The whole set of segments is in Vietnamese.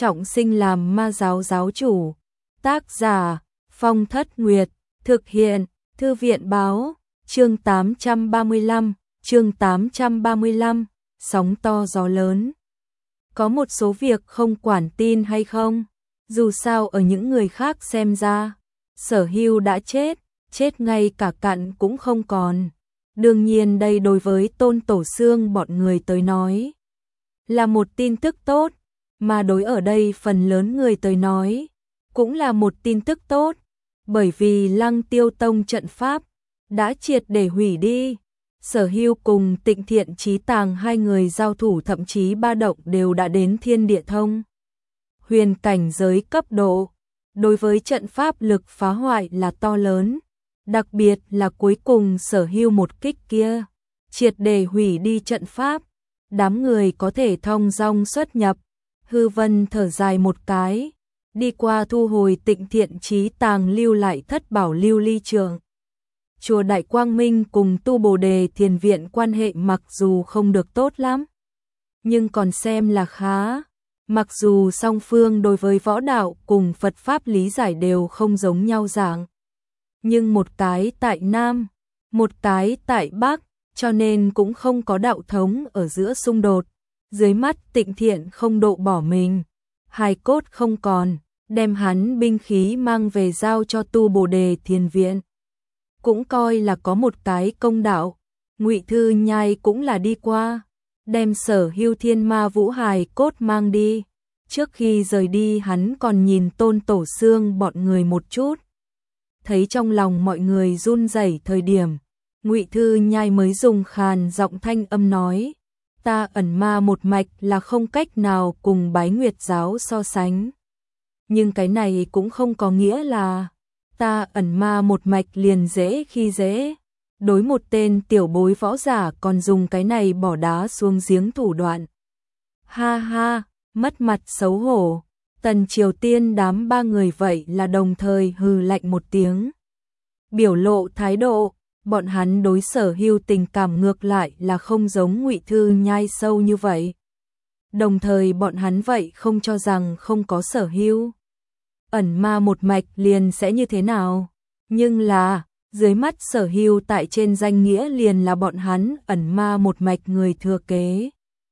trọng sinh làm ma giáo giáo chủ. Tác giả Phong Thất Nguyệt. Thực hiện Thư viện báo. Chương 835. Sóng to gió lớn. Có một số việc không quản tin hay không, dù sao ở những người khác xem ra, Sở Hưu đã chết ngay cả cặn cũng không còn. Đương nhiên đây đối với Tôn Tổ Xương bọn người tới nói là một tin tức tốt, mà đối ở đây phần lớn người tới nói cũng là một tin tức tốt, bởi vì Lăng Tiêu Tông trận pháp đã triệt để hủy đi. Sở Hưu cùng Tịnh Thiện Chí Tàng hai người giao thủ, thậm chí ba động đều đã đến thiên địa thông huyền cảnh giới cấp độ. Đối với trận pháp lực phá hoại là to lớn, đặc biệt là cuối cùng Sở Hưu một kích kia triệt để hủy đi trận pháp, đám người có thể thong dong xuất nhập. Hư Vân thở dài một cái, đi qua thu hồi Tịnh Thiện Chí Tàng lưu lại thất bảo lưu ly trường. Chùa Đại Quang Minh cùng Tu Bồ Đề Thiền Viện quan hệ mặc dù không được tốt lắm, nhưng còn xem là khá. Mặc dù song phương đối với võ đạo cùng Phật Pháp lý giải đều không giống nhau dạng, nhưng một cái tại Nam, một cái tại Bắc, cho nên cũng không có đạo thống ở giữa xung đột. Dưới mắt Tịnh Thiện không độ bỏ mình, hài cốt không còn, đem hắn binh khí mang về giao cho Tu Bồ Đề Thiền Viện, cũng coi là có một cái công đạo. Ngụy Thư Nhai cũng là đi qua, đem Sở Hưu Thiên Ma Vũ hài cốt mang đi. Trước khi rời đi hắn còn nhìn Tôn Tổ Xương bọn người một chút, thấy trong lòng mọi người run rẩy thời điểm, Ngụy Thư Nhai mới dùng khàn giọng thanh âm nói: ta ẩn ma một mạch là không cách nào cùng Bái Nguyệt giáo so sánh, nhưng cái này cũng không có nghĩa là ta ẩn ma một mạch liền dễ khi dễ. Đối một tên tiểu bối võ giả còn dùng cái này bỏ đá xuống giếng thủ đoạn. Ha ha, mất mặt xấu hổ. Tần Triều Tiên đám ba người vậy là đồng thời hừ lạnh một tiếng, biểu lộ thái độ. Bọn hắn đối Sở Hưu tình cảm ngược lại là không giống Ngụy Thư Nhai sâu như vậy. Đồng thời bọn hắn vậy không cho rằng không có Sở Hưu ẩn ma một mạch liền sẽ như thế nào. Nhưng là dưới mắt Sở Hưu tại trên danh nghĩa liền là bọn hắn ẩn ma một mạch người thừa kế.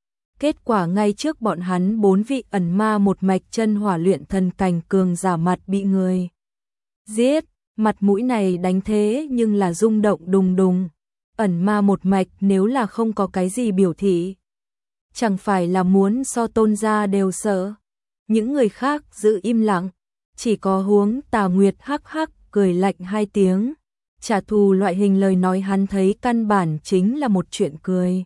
Kết quả ngay trước bọn hắn 4 vị ẩn ma một mạch chân hỏa luyện thần cảnh cường giả mặt bị người giết. Mặt mũi này đánh thế nhưng là rung động đùng đùng. Ẩn ma một mạch nếu là không có cái gì biểu thị, chẳng phải là muốn so Tôn gia đều sợ. Những người khác giữ im lặng, chỉ có Huống Tà Nguyệt hắc hắc cười lạnh hai tiếng. Trả thù loại hình lời nói hắn thấy căn bản chính là một chuyện cười.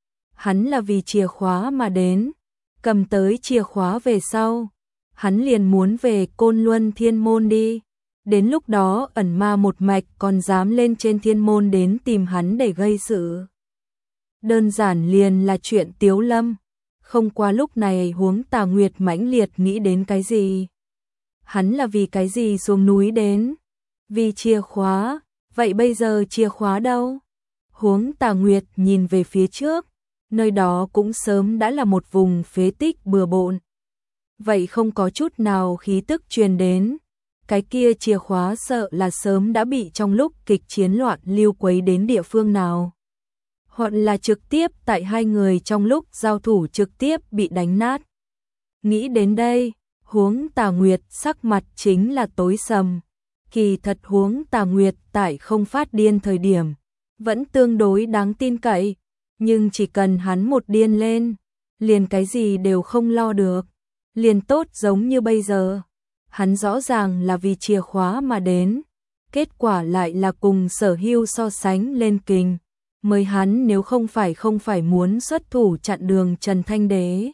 Hắn là vì chìa khóa mà đến, cầm tới chìa khóa về sau, hắn liền muốn về Côn Luân Thiên Môn đi. Đến lúc đó ẩn ma một mạch còn dám lên trên thiên môn đến tìm hắn để gây sự, đơn giản liền là chuyện tiếu lâm. Không qua lúc này Huống Tà Nguyệt mãnh liệt nghĩ đến cái gì. Hắn là vì cái gì xuống núi đến? Vì chìa khóa. Vậy bây giờ chìa khóa đâu? Huống Tà Nguyệt nhìn về phía trước, nơi đó cũng sớm đã là một vùng phế tích bừa bộn, vậy không có chút nào khí tức truyền đến. Cái kia chìa khóa sợ là sớm đã bị trong lúc kịch chiến loạn lưu quấy đến địa phương nào, hoặc là trực tiếp tại hai người trong lúc giao thủ trực tiếp bị đánh nát. Nghĩ đến đây, Huống Tà Nguyệt sắc mặt chính là tối sầm. Kỳ thật Huống Tà Nguyệt tại không phát điên thời điểm vẫn tương đối đáng tin cậy, nhưng chỉ cần hắn một điên lên, liền cái gì đều không lo được. Liền tốt giống như bây giờ, hắn rõ ràng là vì chìa khóa mà đến, kết quả lại là cùng Sở Hưu so sánh lên kình. Mới hắn nếu không phải muốn xuất thủ chặn đường Trần Thanh Đế,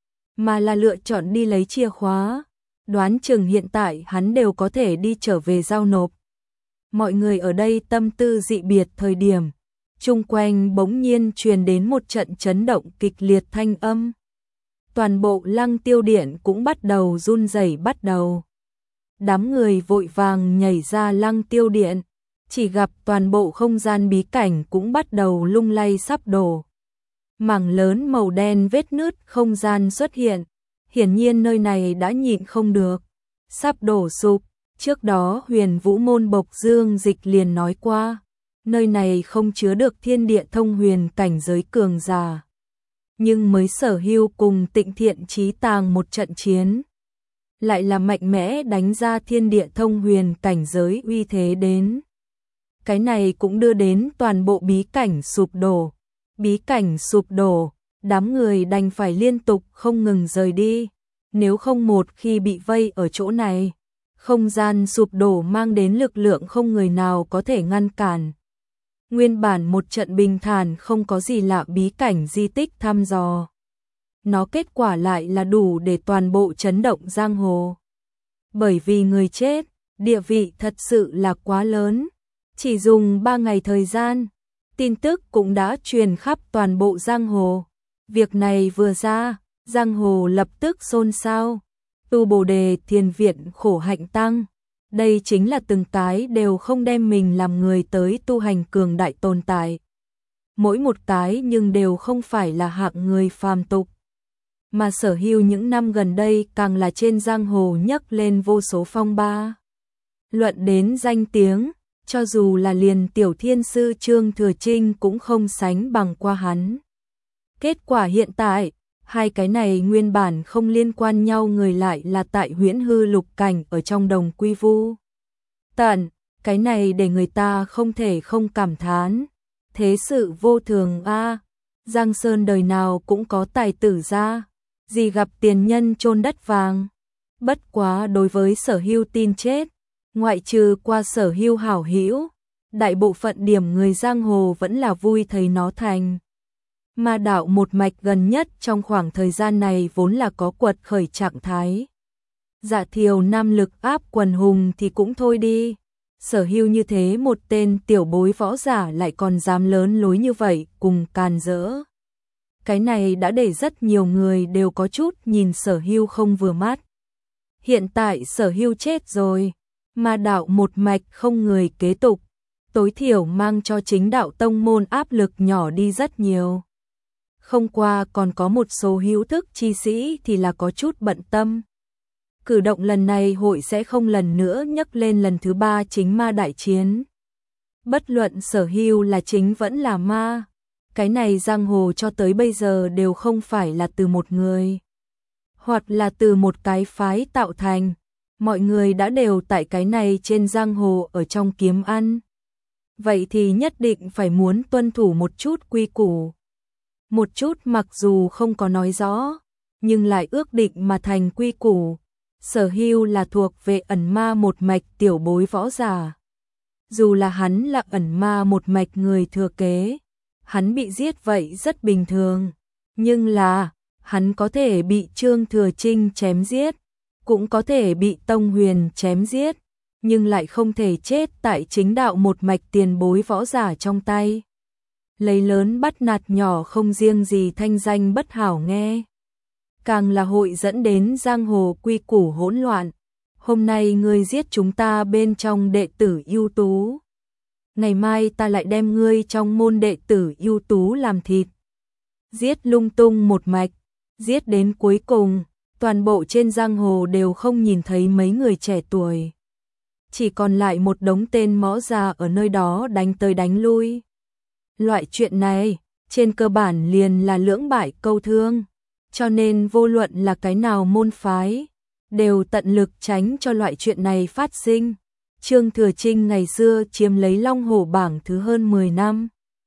mà là lựa chọn đi lấy chìa khóa, đoán chừng hiện tại hắn đều có thể đi trở về giao nộp. Mọi người ở đây tâm tư dị biệt thời điểm, chung quanh bỗng nhiên truyền đến một trận chấn động kịch liệt thanh âm. Toàn bộ Lăng Tiêu Điện cũng bắt đầu run rẩy bắt đầu. Đám người vội vàng nhảy ra Lăng Tiêu Điện, chỉ gặp toàn bộ không gian bí cảnh cũng bắt đầu lung lay sắp đổ. Mảng lớn màu đen vết nứt không gian xuất hiện, Hiển nhiên nơi này đã nhịn không được, sắp đổ sụp. Trước đó Huyền Vũ môn Bộc Dương Dịch liền nói qua, nơi này không chứa được thiên địa thông huyền cảnh giới cường giả. Nhưng mới Sở Hưu cùng Tịnh Thiện Chí Tàng một trận chiến, lại là mạnh mẽ đánh ra thiên địa thông huyền cảnh giới uy thế đến. Cái này cũng đưa đến toàn bộ bí cảnh sụp đổ. Bí cảnh sụp đổ, đám người đành phải liên tục không ngừng rời đi. Nếu không một khi bị vây ở chỗ này, không gian sụp đổ mang đến lực lượng không người nào có thể ngăn cản. Nguyên bản một trận bình thản không có gì lạ bí cảnh di tích thăm dò. Nó kết quả lại là đủ để toàn bộ chấn động giang hồ. Bởi vì người chết, địa vị thật sự là quá lớn. Chỉ dùng 3 ngày thời gian, tin tức cũng đã truyền khắp toàn bộ giang hồ. Việc này vừa ra, giang hồ lập tức xôn xao. Tu Bồ Đề Thiền Viện khổ hạnh tăng. Đây chính là từng cái đều không đem mình làm người tới tu hành cường đại tồn tại. Mỗi một cái nhưng đều không phải là hạng người phàm tục. Mà Sở Hưu những năm gần đây càng là trên giang hồ nhấc lên vô số phong ba. Luận đến danh tiếng, cho dù là liền tiểu thiên sư Trương Thừa Trinh cũng không sánh bằng qua hắn. Kết quả hiện tại, hai cái này nguyên bản không liên quan nhau người lại là tại Huyễn Hư Lục cảnh ở trong đồng quy vu tận, cái này để người ta không thể không cảm thán. Thế sự vô thường a, Giang Sơn đời nào cũng có tài tử ra, gì gặp tiền nhân chôn đất vàng. Bất quá đối với Sở Hưu tin chết, ngoại trừ qua Sở Hưu hảo hữu, đại bộ phận điểm người giang hồ vẫn là vui thấy nó thành ma đạo một mạch gần nhất trong khoảng thời gian này vốn là có quật khởi trạng thái. Dạ Thiều nam lực áp quần hùng thì cũng thôi đi. Sở Hưu như thế một tên tiểu bối võ giả lại còn dám lớn lối như vậy cùng càn rỡ. Cái này đã để rất nhiều người đều có chút nhìn Sở Hưu không vừa mắt. Hiện tại Sở Hưu chết rồi, ma đạo một mạch không người kế tục, tối thiểu mang cho chính đạo tông môn áp lực nhỏ đi rất nhiều. Không qua còn có một số hữu thức chi sĩ thì là có chút bận tâm. Cử động lần này hội sẽ không lần nữa nhắc lên lần thứ 3 chính ma đại chiến. Bất luận Sở Hưu là chính vẫn là ma, cái này giang hồ cho tới bây giờ đều không phải là từ một người, hoặc là từ một cái phái tạo thành. Mọi người đã đều tại cái này trên giang hồ ở trong kiếm ăn. Vậy thì nhất định phải muốn tuân thủ một chút quy củ. Một chút mặc dù không có nói rõ, nhưng lại ước định mà thành quy củ. Sở Hưu là thuộc về ẩn ma một mạch tiểu bối võ giả. Dù là hắn là ẩn ma một mạch người thừa kế, hắn bị giết vậy rất bình thường. Nhưng là, hắn có thể bị Trương Thừa Trinh chém giết, cũng có thể bị Tông Huyền chém giết, nhưng lại không thể chết tại chính đạo một mạch tiền bối võ giả trong tay. Lấy lớn bắt nạt nhỏ không riêng gì thanh danh bất hảo nghe, càng là hội dẫn đến giang hồ quy củ hỗn loạn. Hôm nay ngươi giết chúng ta bên trong đệ tử ưu tú, ngày mai ta lại đem ngươi trong môn đệ tử ưu tú làm thịt. Giết lung tung một mạch, giết đến cuối cùng, toàn bộ trên giang hồ đều không nhìn thấy mấy người trẻ tuổi. Chỉ còn lại một đống tên mõ già ở nơi đó đánh tới đánh lui. Loại chuyện này, trên cơ bản liền là lưỡng bại câu thương, cho nên vô luận là cái nào môn phái, đều tận lực tránh cho loại chuyện này phát sinh. Trương Thừa Trinh ngày xưa chiếm lấy Long Hổ bảng thứ hơn 10 năm.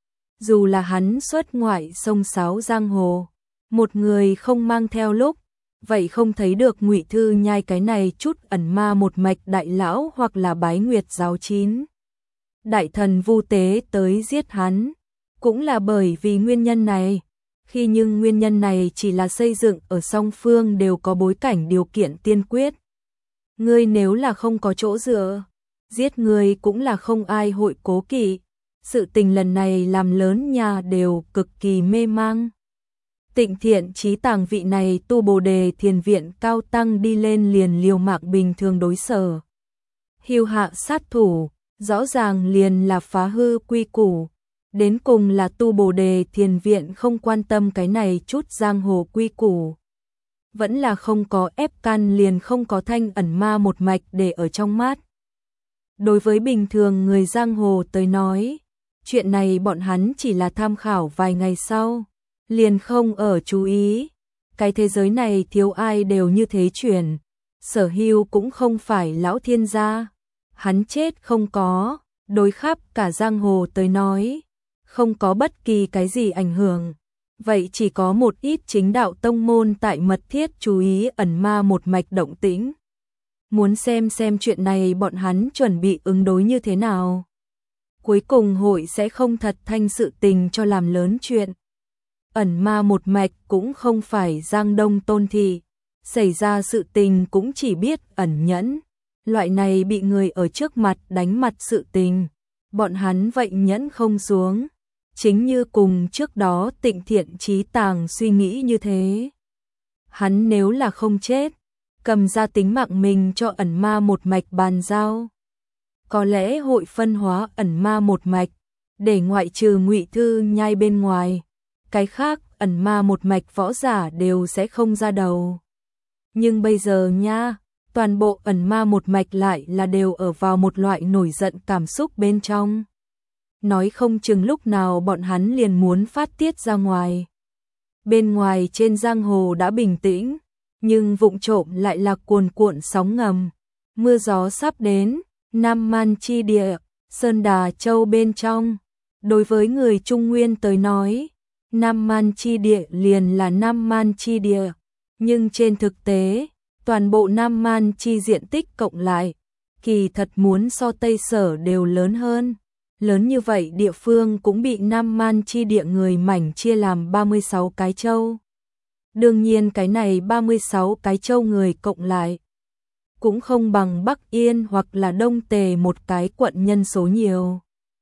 Dù là hắn xuất ngoại sông sáo giang hồ, một người không mang theo lúc, vậy không thấy được Ngụy Thư Nhai cái này chút ẩn ma một mạch đại lão hoặc là Bái Nguyệt giáo 9. Đại thần Vu Tế tới giết hắn, cũng là bởi vì nguyên nhân này. Khi nhưng nguyên nhân này chỉ là xây dựng ở song phương đều có bối cảnh điều kiện tiên quyết. Ngươi nếu là không có chỗ dựa, giết người cũng là không ai hội cố kỵ. Sự tình lần này làm lớn nhà đều cực kỳ mê mang. Tịnh Thiện Chí Tàng vị này Tu Bồ Đề Thiền Viện cao tăng đi lên liền liều mạng bình thường đối Sở Hưu hạ sát thủ, rõ ràng liền là phá hư quy củ. Đến cùng là Tu Bồ Đề Thiền Viện không quan tâm cái này chút giang hồ quy củ. vẫn là không có ép căn liền không có thanh ẩn ma một mạch để ở trong mắt. Đối với bình thường người giang hồ tới nói, chuyện này bọn hắn chỉ là tham khảo vài ngày sau, liền không ở chú ý. Cái thế giới này thiếu ai đều như thế chuyển, Sở Hưu cũng không phải lão thiên gia, hắn chết không có, đối khắp cả giang hồ tới nói, không có bất kỳ cái gì ảnh hưởng. Vậy chỉ có một ít chính đạo tông môn tại mật thiết chú ý ẩn ma một mạch động tĩnh. Muốn xem chuyện này bọn hắn chuẩn bị ứng đối như thế nào. Cuối cùng hội sẽ không thật thanh sự tình cho làm lớn chuyện. Ẩn ma một mạch cũng không phải Giang Đông Tôn thị, xảy ra sự tình cũng chỉ biết ẩn nhẫn. Loại này bị người ở trước mặt đánh mặt sự tình, bọn hắn vậy nhẫn không xuống. Chính như cùng trước đó Tịnh Thiện Chí Tàng suy nghĩ như thế. Hắn nếu là không chết, cầm ra tính mạng mình cho ẩn ma một mạch bàn giao. Có lẽ hội phân hóa ẩn ma một mạch, để ngoại trừ Ngụy Thư Nhai bên ngoài, cái khác ẩn ma một mạch võ giả đều sẽ không ra đầu. Nhưng bây giờ nha, toàn bộ ẩn ma một mạch lại là đều ở vào một loại nổi giận cảm xúc bên trong. Nói không chừng lúc nào bọn hắn liền muốn phát tiết ra ngoài. Bên ngoài trên giang hồ đã bình tĩnh, nhưng vụng trộm lại là cuồn cuộn sóng ngầm. Mưa gió sắp đến, Nam Man chi địa, Sơn Đà Châu bên trong. Đối với người Trung Nguyên tới nói, Nam Man chi địa liền là Nam Man chi địa. Nhưng trên thực tế, toàn bộ Nam Man chi diện tích cộng lại, kỳ thật muốn so Tây Sở đều lớn hơn. Lớn như vậy địa phương cũng bị Nam Man chi địa người mảnh chia làm 36 cái châu. Đương nhiên cái này 36 cái châu người cộng lại cũng không bằng Bắc Yên hoặc là Đông Tề một cái quận nhân số nhiều.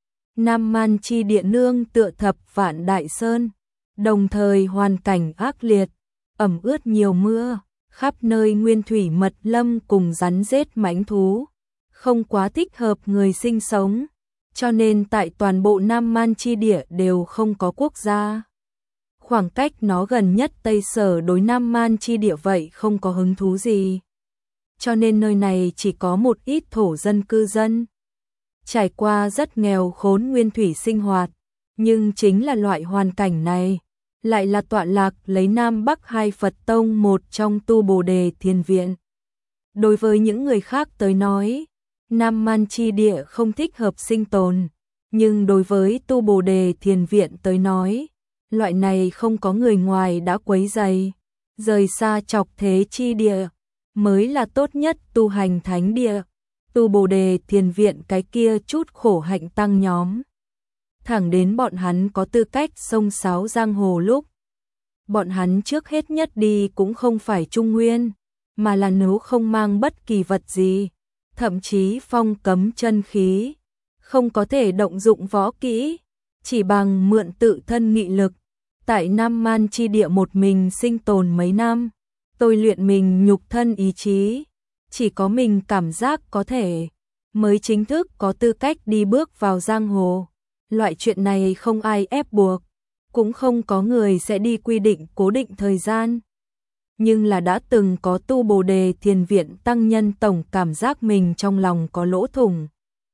Nam Man chi địa nương tựa thập vạn đại sơn, đồng thời hoàn cảnh ác liệt, ẩm ướt nhiều mưa, khắp nơi nguyên thủy mật lâm cùng rắn rết mãnh thú, không quá thích hợp người sinh sống. Cho nên tại toàn bộ Nam Man chi địa đều không có quốc gia. Khoảng cách nó gần nhất Tây Sở đối Nam Man chi địa vậy không có hứng thú gì. Cho nên nơi này chỉ có một ít thổ dân cư dân. Trải qua rất nghèo khốn nguyên thủy sinh hoạt, nhưng chính là loại hoàn cảnh này, lại là tọa lạc lấy Nam Bắc hai Phật Tông một trong Tu Bồ Đề Thiền Viện. Đối với những người khác tới nói, Nam Man chi địa không thích hợp sinh tồn, nhưng đối với Tu Bồ Đề Thiền Viện tới nói, loại này không có người ngoài đã quấy rầy, rời xa chọc thế chi địa, mới là tốt nhất tu hành thánh địa. Tu Bồ Đề Thiền Viện cái kia chút khổ hạnh tăng nhóm. Thẳng đến bọn hắn có tư cách xông xáo giang hồ lúc. Bọn hắn trước hết nhất đi cũng không phải Trung Nguyên, mà là nếu không mang bất kỳ vật gì. Thậm chí phong cấm chân khí, không có thể động dụng võ kỹ, chỉ bằng mượn tự thân nghị lực, tại Nam Man chi địa một mình sinh tồn mấy năm, tôi luyện mình nhục thân ý chí, chỉ có mình cảm giác có thể, mới chính thức có tư cách đi bước vào giang hồ. Loại chuyện này không ai ép buộc, cũng không có người sẽ đi quy định cố định thời gian. Nhưng là đã từng có Tu Bồ Đề Thiền Viện tăng nhân tổng cảm giác mình trong lòng có lỗ thủng.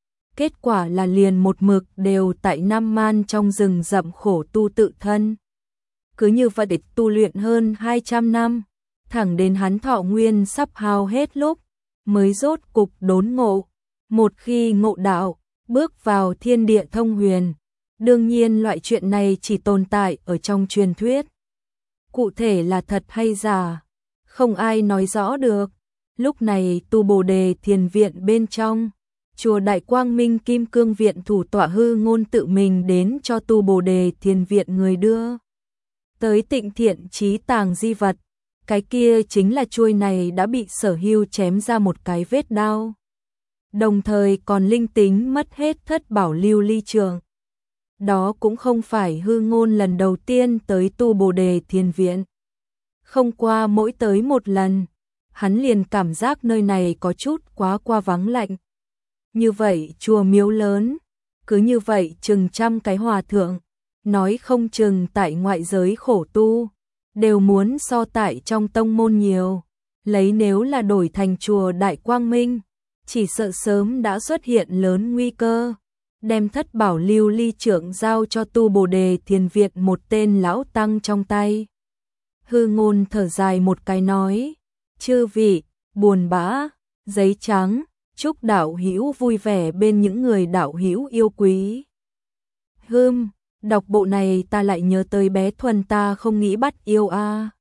Kết quả là liền một mực đều tại Nam Man trong rừng rậm khổ tu tự thân. Cứ như vậy tu luyện hơn 200 năm, thẳng đến hắn thọ nguyên sắp hao hết lúc, mới rốt cục đốn ngộ. Một khi ngộ đạo, bước vào thiên địa thông huyền. Đương nhiên loại chuyện này chỉ tồn tại ở trong truyền thuyết. Cụ thể là thật hay giả, không ai nói rõ được. Lúc này Tu Bồ Đề Thiền Viện bên trong, chùa Đại Quang Minh Kim Cương Viện thủ tọa Hư Ngôn tự mình đến cho Tu Bồ Đề Thiền Viện người đưa tới Tịnh Thiện Chí Tàng di vật. Cái kia chính là chuôi này đã bị Sở Hưu chém ra một cái vết đao. Đồng thời còn linh tính mất hết thất bảo lưu ly trường. Đó cũng không phải Hư Ngôn lần đầu tiên tới Tu Bồ Đề Thiền Viện. Không qua mỗi tới một lần, hắn liền cảm giác nơi này có chút quá qua vắng lạnh. Như vậy chùa miếu lớn, cứ như vậy chừng trăm cái hòa thượng, nói không chừng tại ngoại giới khổ tu, đều muốn so tại trong tông môn nhiều. Lấy nếu là đổi thành chùa Đại Quang Minh, chỉ sợ sớm đã xuất hiện lớn nguy cơ. Đem thất bảo lưu ly trưởng giao cho tu Bồ Đề Thiền Viện một tên lão tăng trong tay. Hư Ngôn thở dài một cái nói, chư vị, buồn bã, giấy trắng, chúc đạo hữu vui vẻ bên những người đạo hữu yêu quý. Đọc bộ này ta lại nhớ tới bé Thuần ta không nghĩ bắt yêu a.